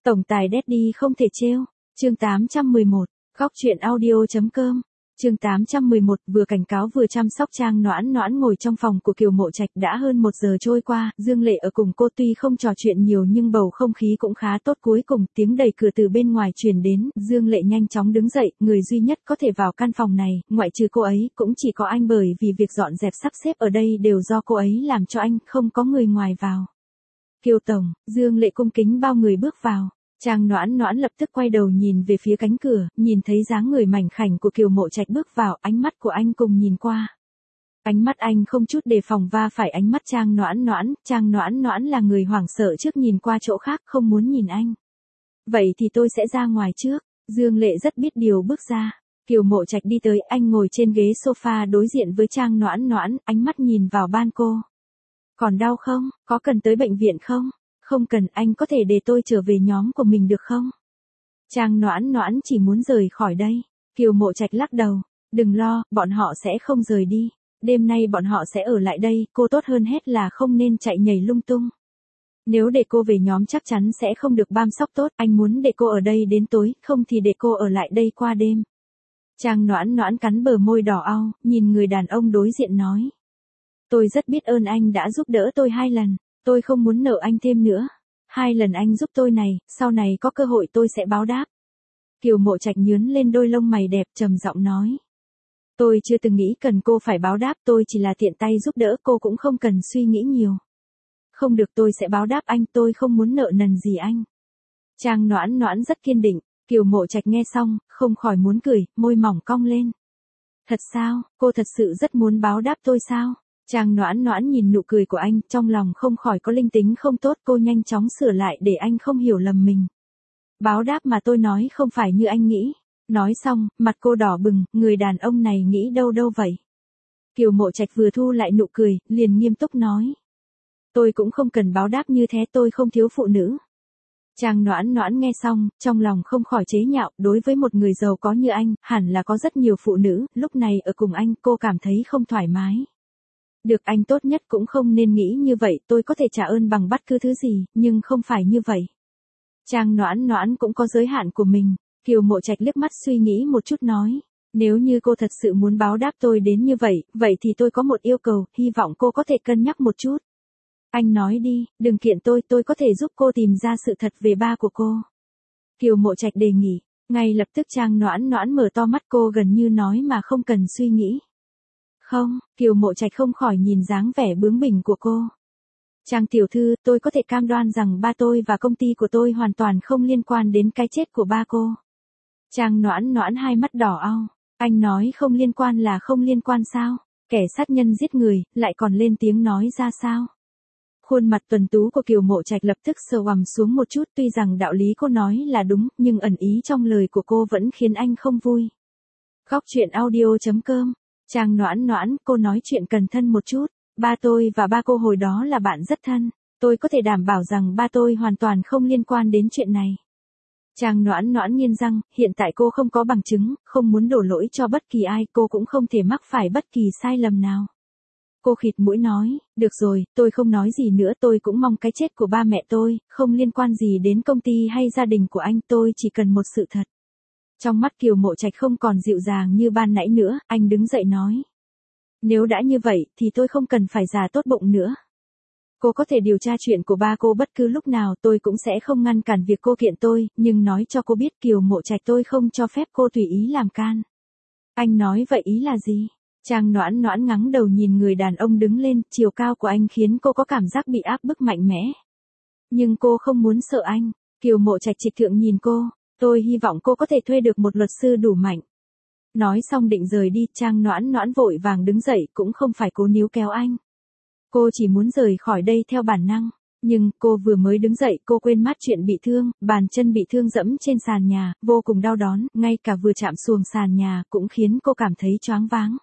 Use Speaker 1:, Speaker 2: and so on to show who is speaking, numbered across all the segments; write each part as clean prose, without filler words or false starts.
Speaker 1: Tổng tài Daddy không thể trêu. Chương 811, Góc truyện audio.com. Chương 811, vừa cảnh cáo vừa chăm sóc Trang Noãn Noãn ngồi trong phòng của Kiều Mộ Trạch đã hơn 1 giờ trôi qua, Dương Lệ ở cùng cô tuy không trò chuyện nhiều nhưng bầu không khí cũng khá tốt. Cuối cùng tiếng đẩy cửa từ bên ngoài truyền đến, Dương Lệ nhanh chóng đứng dậy, người duy nhất có thể vào căn phòng này, ngoại trừ cô ấy, cũng chỉ có anh, bởi vì việc dọn dẹp sắp xếp ở đây đều do cô ấy làm cho anh, không có người ngoài vào. Kiều tổng, Dương Lệ cung kính bao người bước vào. Trang Noãn Noãn lập tức quay đầu nhìn về phía cánh cửa, nhìn thấy dáng người mảnh khảnh của Kiều Mộ Trạch bước vào, ánh mắt của anh cùng nhìn qua. Ánh mắt anh không chút đề phòng va phải ánh mắt Trang Noãn Noãn là người hoảng sợ trước nhìn qua chỗ khác, không muốn nhìn anh. Vậy thì tôi sẽ ra ngoài trước. Dương Lệ rất biết điều bước ra. Kiều Mộ Trạch đi tới, anh ngồi trên ghế sofa đối diện với Trang Noãn Noãn, ánh mắt nhìn vào ban cô. Còn đau không? Có cần tới bệnh viện không? Không cần, anh có thể để tôi trở về nhóm của mình được không? Trang Noãn Noãn chỉ muốn rời khỏi đây. Kiều Mộ Trạch lắc đầu. Đừng lo, bọn họ sẽ không rời đi. Đêm nay bọn họ sẽ ở lại đây, cô tốt hơn hết là không nên chạy nhảy lung tung. Nếu để cô về nhóm chắc chắn sẽ không được chăm sóc tốt, anh muốn để cô ở đây đến tối, không thì để cô ở lại đây qua đêm. Trang Noãn Noãn cắn bờ môi đỏ au, nhìn người đàn ông đối diện nói. Tôi rất biết ơn anh đã giúp đỡ tôi 2 lần. Tôi không muốn nợ anh thêm nữa. 2 lần anh giúp tôi này, sau này có cơ hội tôi sẽ báo đáp. Kiều Mộ Trạch nhướng lên đôi lông mày đẹp, trầm giọng nói. Tôi chưa từng nghĩ cần cô phải báo đáp, tôi chỉ là tiện tay giúp đỡ, cô cũng không cần suy nghĩ nhiều. Không được, tôi sẽ báo đáp anh, tôi không muốn nợ nần gì anh. Trang Noãn Noãn rất kiên định. Kiều Mộ Trạch nghe xong, không khỏi muốn cười, môi mỏng cong lên. Thật sao, cô thật sự rất muốn báo đáp tôi sao? Trang Noãn Noãn nhìn nụ cười của anh, trong lòng không khỏi có linh tính không tốt, cô nhanh chóng sửa lại để anh không hiểu lầm mình. Báo đáp mà tôi nói không phải như anh nghĩ. Nói xong, mặt cô đỏ bừng, người đàn ông này nghĩ đâu vậy. Kiều Mộ Trạch vừa thu lại nụ cười, liền nghiêm túc nói. Tôi cũng không cần báo đáp như thế, tôi không thiếu phụ nữ. Trang Noãn Noãn nghe xong, trong lòng không khỏi chế nhạo, đối với một người giàu có như anh, hẳn là có rất nhiều phụ nữ, lúc này ở cùng anh, cô cảm thấy không thoải mái. Được, anh tốt nhất cũng không nên nghĩ như vậy, tôi có thể trả ơn bằng bất cứ thứ gì, nhưng không phải như vậy. Trang Noãn Noãn cũng có giới hạn của mình. Kiều Mộ Trạch liếc mắt suy nghĩ một chút nói. Nếu như cô thật sự muốn báo đáp tôi đến như vậy, vậy thì tôi có một yêu cầu, hy vọng cô có thể cân nhắc một chút. Anh nói đi, đừng kiện tôi có thể giúp cô tìm ra sự thật về ba của cô. Kiều Mộ Trạch đề nghị. Ngay lập tức Trang Noãn Noãn mở to mắt, cô gần như nói mà không cần suy nghĩ. Không, Kiều Mộ Trạch không khỏi nhìn dáng vẻ bướng bỉnh của cô. Trang tiểu thư, tôi có thể cam đoan rằng ba tôi và công ty của tôi hoàn toàn không liên quan đến cái chết của ba cô. Trang Noãn Noãn hai mắt đỏ au. Anh nói không liên quan là không liên quan sao? Kẻ sát nhân giết người, lại còn lên tiếng nói ra sao? Khuôn mặt tuấn tú của Kiều Mộ Trạch lập tức sờ oằm xuống một chút, tuy rằng đạo lý cô nói là đúng, nhưng ẩn ý trong lời của cô vẫn khiến anh không vui. Góc truyện audio.com. Trang Noãn Noãn, cô nói chuyện cẩn thận một chút. Ba tôi và ba cô hồi đó là bạn rất thân. Tôi có thể đảm bảo rằng ba tôi hoàn toàn không liên quan đến chuyện này. Trang Noãn Noãn nghiến răng, hiện tại cô không có bằng chứng, không muốn đổ lỗi cho bất kỳ ai, cô cũng không thể mắc phải bất kỳ sai lầm nào. Cô khịt mũi nói, được rồi, tôi không nói gì nữa, tôi cũng mong cái chết của ba mẹ tôi, không liên quan gì đến công ty hay gia đình của anh, tôi chỉ cần một sự thật. Trong mắt Kiều Mộ Trạch không còn dịu dàng như ban nãy nữa, anh đứng dậy nói. Nếu đã như vậy, thì tôi không cần phải giả tốt bụng nữa. Cô có thể điều tra chuyện của ba cô bất cứ lúc nào, tôi cũng sẽ không ngăn cản việc cô kiện tôi, nhưng nói cho cô biết Kiều Mộ Trạch tôi không cho phép cô tùy ý làm can. Anh nói vậy ý là gì? Trang Noãn Noãn ngắng đầu nhìn người đàn ông đứng lên, chiều cao của anh khiến cô có cảm giác bị áp bức mạnh mẽ. Nhưng cô không muốn sợ anh. Kiều Mộ Trạch trịch thượng nhìn cô. Tôi hy vọng cô có thể thuê được một luật sư đủ mạnh. Nói xong định rời đi, Trang Noãn Noãn vội vàng đứng dậy, cũng không phải cố níu kéo anh. Cô chỉ muốn rời khỏi đây theo bản năng. Nhưng, cô vừa mới đứng dậy, cô quên mất chuyện bị thương, bàn chân bị thương dẫm trên sàn nhà, vô cùng đau đớn, ngay cả vừa chạm xuồng sàn nhà, cũng khiến cô cảm thấy choáng váng.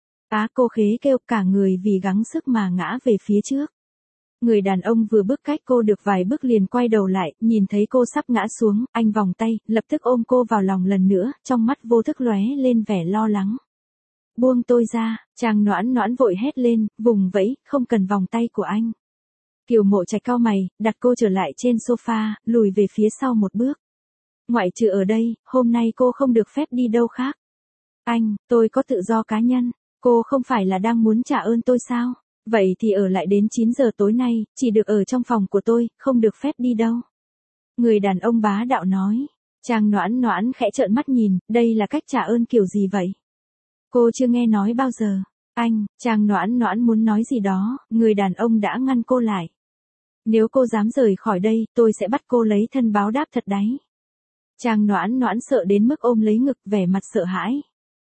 Speaker 1: Cô khế kêu, cả người vì gắng sức mà ngã về phía trước. Người đàn ông vừa bước cách cô được vài bước liền quay đầu lại, nhìn thấy cô sắp ngã xuống, anh vòng tay, lập tức ôm cô vào lòng lần nữa, trong mắt vô thức lóe lên vẻ lo lắng. Buông tôi ra, Trang Noãn Noãn vội hét lên, vùng vẫy, không cần vòng tay của anh. Kiều Mộ Trạch cau mày, đặt cô trở lại trên sofa, lùi về phía sau một bước. Ngoại trừ ở đây, hôm nay cô không được phép đi đâu khác. Anh, tôi có tự do cá nhân, cô không phải là đang muốn trả ơn tôi sao? Vậy thì ở lại đến 9 giờ tối nay, chỉ được ở trong phòng của tôi, không được phép đi đâu. Người đàn ông bá đạo nói. Trang Noãn Noãn khẽ trợn mắt nhìn, đây là cách trả ơn kiểu gì vậy? Cô chưa nghe nói bao giờ. Anh, Trang Noãn Noãn muốn nói gì đó, người đàn ông đã ngăn cô lại. Nếu cô dám rời khỏi đây, tôi sẽ bắt cô lấy thân báo đáp thật đấy. Trang Noãn Noãn sợ đến mức ôm lấy ngực, vẻ mặt sợ hãi.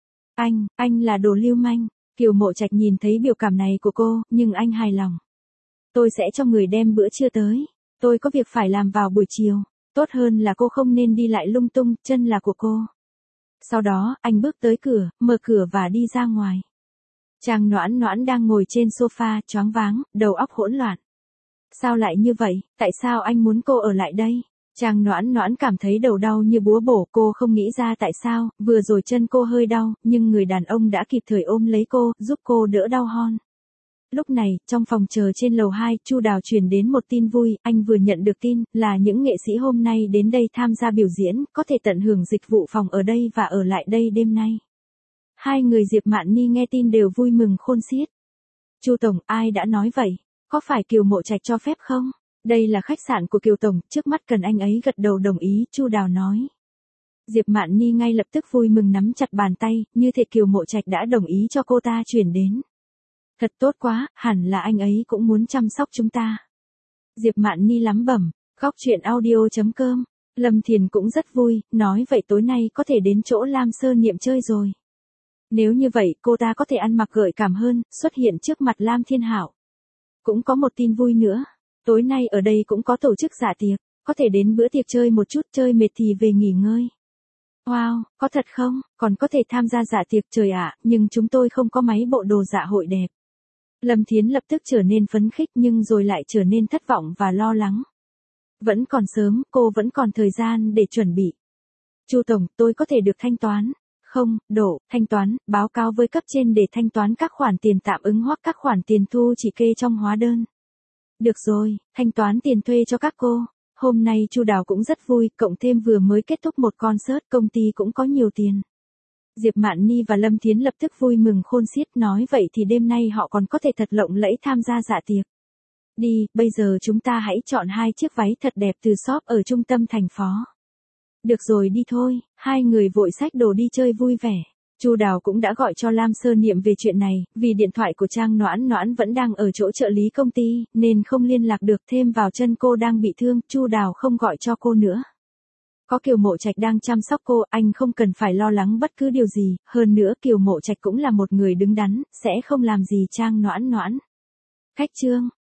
Speaker 1: Anh là đồ lưu manh. Kiều Mộ Trạch nhìn thấy biểu cảm này của cô, nhưng anh hài lòng. Tôi sẽ cho người đem bữa trưa tới. Tôi có việc phải làm vào buổi chiều. Tốt hơn là cô không nên đi lại lung tung, chân là của cô. Sau đó, anh bước tới cửa, mở cửa và đi ra ngoài. Trang Noãn Noãn đang ngồi trên sofa, choáng váng, đầu óc hỗn loạn. Sao lại như vậy, tại sao anh muốn cô ở lại đây? Trang Noãn Noãn cảm thấy đầu đau như búa bổ, cô không nghĩ ra tại sao, vừa rồi chân cô hơi đau, nhưng người đàn ông đã kịp thời ôm lấy cô, giúp cô đỡ đau hon. Lúc này, trong phòng chờ trên lầu 2, Chu Đào truyền đến một tin vui, anh vừa nhận được tin, là những nghệ sĩ hôm nay đến đây tham gia biểu diễn, có thể tận hưởng dịch vụ phòng ở đây và ở lại đây đêm nay. Hai người Diệp Mạn Ni nghe tin đều vui mừng khôn xiết. Chu Tổng, ai đã nói vậy? Có phải Kiều Mộ Trạch cho phép không? Đây là khách sạn của Kiều Tổng, trước mắt cần anh ấy gật đầu đồng ý, Chu Đào nói. Diệp Mạn Ni ngay lập tức vui mừng nắm chặt bàn tay, như thể Kiều Mộ Trạch đã đồng ý cho cô ta chuyển đến. Thật tốt quá, hẳn là anh ấy cũng muốn chăm sóc chúng ta. Diệp Mạn Ni lắm bẩm, góc chuyện audio.com. Lâm Thiền cũng rất vui, nói vậy tối nay có thể đến chỗ Lam Sơ Niệm chơi rồi. Nếu như vậy, cô ta có thể ăn mặc gợi cảm hơn, xuất hiện trước mặt Lam Thiên Hạo. Cũng có một tin vui nữa. Tối nay ở đây cũng có tổ chức dạ tiệc, có thể đến bữa tiệc chơi một chút, chơi mệt thì về nghỉ ngơi. Wow, có thật không? Còn có thể tham gia dạ tiệc, trời ạ, nhưng chúng tôi không có máy bộ đồ dạ hội đẹp. Lâm Thiến lập tức trở nên phấn khích nhưng rồi lại trở nên thất vọng và lo lắng. Vẫn còn sớm, cô vẫn còn thời gian để chuẩn bị. Chu Tổng, tôi có thể được thanh toán. Không, thanh toán, báo cáo với cấp trên để thanh toán các khoản tiền tạm ứng hoặc các khoản tiền thu chỉ kê trong hóa đơn. Được rồi, thanh toán tiền thuê cho các cô. Hôm nay Chu Đào cũng rất vui, cộng thêm vừa mới kết thúc một concert, công ty cũng có nhiều tiền. Diệp Mạn Ni và Lâm Thiến lập tức vui mừng khôn xiết, nói vậy thì đêm nay họ còn có thể thật lộng lẫy tham gia dạ tiệc. Đi, bây giờ chúng ta hãy chọn 2 chiếc váy thật đẹp từ shop ở trung tâm thành phố. Được rồi đi thôi, hai người vội xách đồ đi chơi vui vẻ. Chu Đào cũng đã gọi cho Lam Sơ Niệm về chuyện này, vì điện thoại của Trang Noãn Noãn vẫn đang ở chỗ trợ lý công ty, nên không liên lạc được, thêm vào chân cô đang bị thương, Chu Đào không gọi cho cô nữa. Có Kiều Mộ Trạch đang chăm sóc cô, anh không cần phải lo lắng bất cứ điều gì, hơn nữa Kiều Mộ Trạch cũng là một người đứng đắn, sẽ không làm gì Trang Noãn Noãn. Khách trương.